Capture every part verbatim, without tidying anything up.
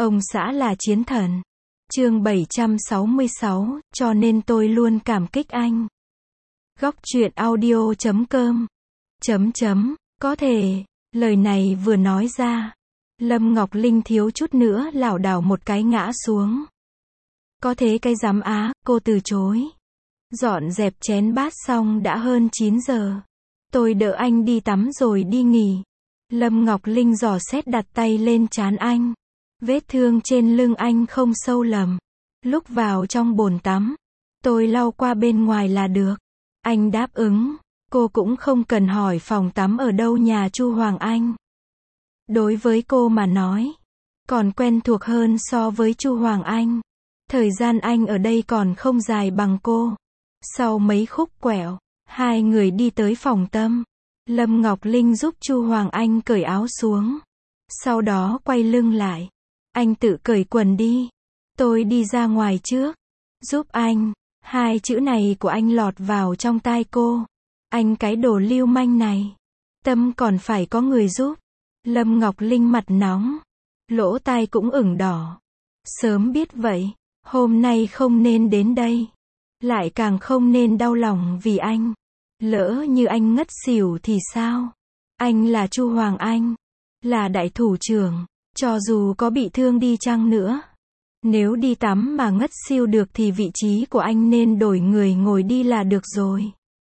Ông xã là chiến thần. Chương bảy trăm sáu mươi sáu, cho nên tôi luôn cảm kích anh. Góc truyện audio chấm com. Chấm chấm, có thể, lời này vừa nói ra, Lâm Ngọc Linh thiếu chút nữa lảo đảo một cái ngã xuống. Có thế cái dám á, cô từ chối. Dọn dẹp chén bát xong đã hơn chín giờ. Tôi đỡ anh đi tắm rồi đi nghỉ. Lâm Ngọc Linh dò xét đặt tay lên trán anh. Vết thương trên lưng anh không sâu lắm. Lúc vào trong bồn tắm, tôi lau qua bên ngoài là được. Anh đáp ứng. Cô cũng không cần hỏi phòng tắm ở đâu nhà Chu Hoàng Anh. Đối với cô mà nói, còn quen thuộc hơn so với Chu Hoàng Anh. Thời gian anh ở đây còn không dài bằng cô. Sau mấy khúc quẹo, hai người đi tới phòng tắm. Lâm Ngọc Linh giúp Chu Hoàng Anh cởi áo xuống. Sau đó quay lưng lại. Anh tự cởi quần đi. Tôi đi ra ngoài trước. Giúp anh. Hai chữ này của anh lọt vào trong tai cô. Anh cái đồ lưu manh này. Tâm còn phải có người giúp. Lâm Ngọc Linh mặt nóng. Lỗ tai cũng ửng đỏ. Sớm biết vậy, hôm nay không nên đến đây. Lại càng không nên đau lòng vì anh. Lỡ như anh ngất xỉu thì sao? Anh là Chu Hoàng Anh. Là đại thủ trưởng. Cho dù có bị thương đi chăng nữa. Nếu đi tắm mà ngất xỉu được thì vị trí của anh nên đổi người ngồi đi là được rồi.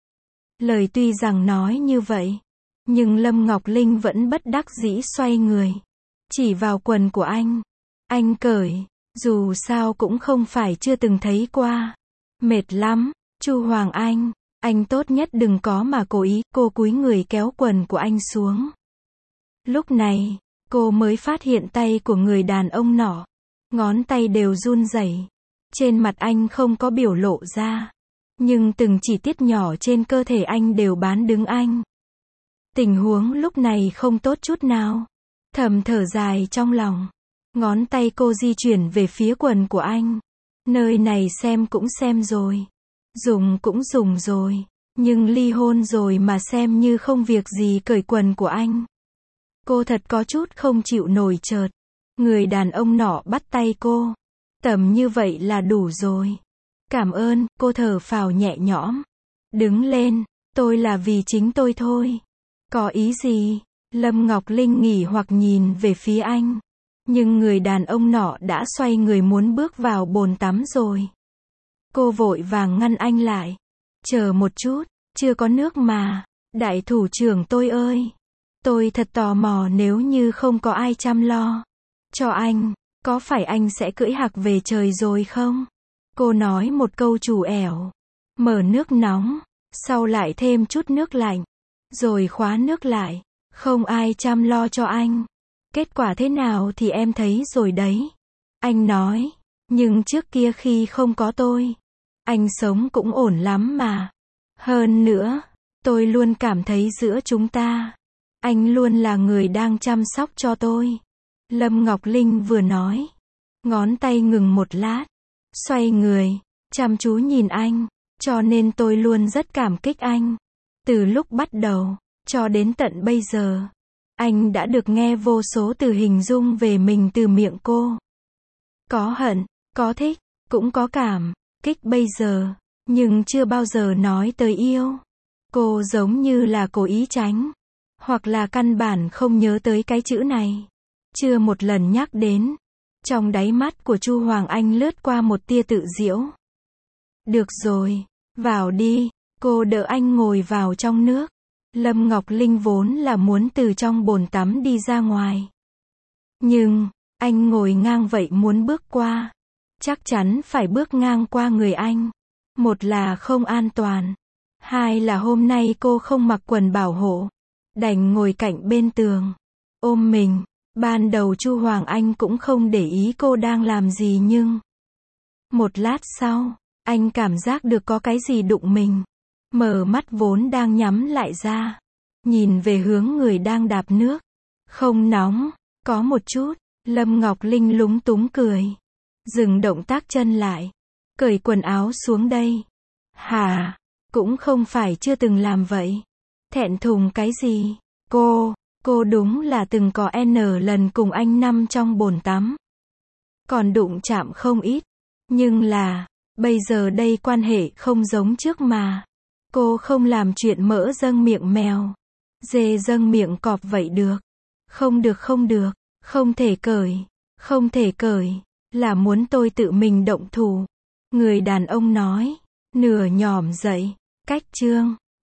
Lời tuy rằng nói như vậy. Nhưng Lâm Ngọc Linh vẫn bất đắc dĩ xoay người. Chỉ vào quần của anh. Anh cởi. Dù sao cũng không phải chưa từng thấy qua. Mệt lắm. Chu Hoàng Anh. Anh tốt nhất đừng có mà cố ý. Cô cúi người kéo quần của anh xuống. Lúc này, cô mới phát hiện tay của người đàn ông nọ. Ngón tay đều run rẩy. Trên mặt anh không có biểu lộ ra. Nhưng từng chi tiết nhỏ trên cơ thể anh đều bán đứng anh. Tình huống lúc này không tốt chút nào. Thầm thở dài trong lòng. Ngón tay cô di chuyển về phía quần của anh. Nơi này xem cũng xem rồi. Dùng cũng dùng rồi. Nhưng ly hôn rồi mà xem như không việc gì cởi quần của anh. Cô thật có chút không chịu nổi chợt. Người đàn ông nọ bắt tay cô. Tầm như vậy là đủ rồi. Cảm ơn, cô thở phào nhẹ nhõm. Đứng lên, tôi là vì chính tôi thôi. Có ý gì? Lâm Ngọc Linh nghỉ hoặc nhìn về phía anh. Nhưng người đàn ông nọ đã xoay người muốn bước vào bồn tắm rồi. Cô vội vàng ngăn anh lại. Chờ một chút, chưa có nước mà. Đại thủ trưởng tôi ơi. Tôi thật tò mò nếu như không có ai chăm lo cho anh, có phải anh sẽ cưỡi hạc về trời rồi không? Cô nói một câu chủ ẻo. Mở nước nóng, sau lại thêm chút nước lạnh. Rồi khóa nước lại. Không ai chăm lo cho anh. Kết quả thế nào thì em thấy rồi đấy. Anh nói. Nhưng trước kia khi không có tôi, anh sống cũng ổn lắm mà. Hơn nữa, tôi luôn cảm thấy giữa chúng ta, anh luôn là người đang chăm sóc cho tôi. Lâm Ngọc Linh vừa nói. Ngón tay ngừng một lát. Xoay người. Chăm chú nhìn anh. Cho nên tôi luôn rất cảm kích anh. Từ lúc bắt đầu, cho đến tận bây giờ, anh đã được nghe vô số từ hình dung về mình từ miệng cô. Có hận, có thích, cũng có cảm kích bây giờ, nhưng chưa bao giờ nói tới yêu. Cô giống như là cố ý tránh, hoặc là căn bản không nhớ tới cái chữ này. Chưa một lần nhắc đến. Trong đáy mắt của Chu Hoàng Anh lướt qua một tia tự giễu. Được rồi, vào đi. Cô đỡ anh ngồi vào trong nước. Lâm Ngọc Linh vốn là muốn từ trong bồn tắm đi ra ngoài. Nhưng, anh ngồi ngang vậy muốn bước qua. Chắc chắn phải bước ngang qua người anh. Một là không an toàn. Hai là hôm nay cô không mặc quần bảo hộ. Đành ngồi cạnh bên tường. Ôm mình. Ban đầu Chu Hoàng Anh cũng không để ý cô đang làm gì nhưng. Một lát sau, anh cảm giác được có cái gì đụng mình. Mở mắt vốn đang nhắm lại ra. Nhìn về hướng người đang đạp nước. Không nóng, có một chút. Lâm Ngọc Linh lúng túng cười. Dừng động tác chân lại. Cởi quần áo xuống đây. Hả? Cũng không phải chưa từng làm vậy. Thẹn thùng cái gì? Cô, cô đúng là từng có N lần cùng anh nằm trong bồn tắm. còn đụng chạm không ít. Nhưng là, bây giờ đây quan hệ không giống trước mà. Cô không làm chuyện mỡ dâng miệng mèo, dê dâng miệng cọp vậy được. Không được không được, không thể cởi, không thể cởi, là muốn tôi tự mình động thủ. Người đàn ông nói, nửa nhỏm dậy, cách chương.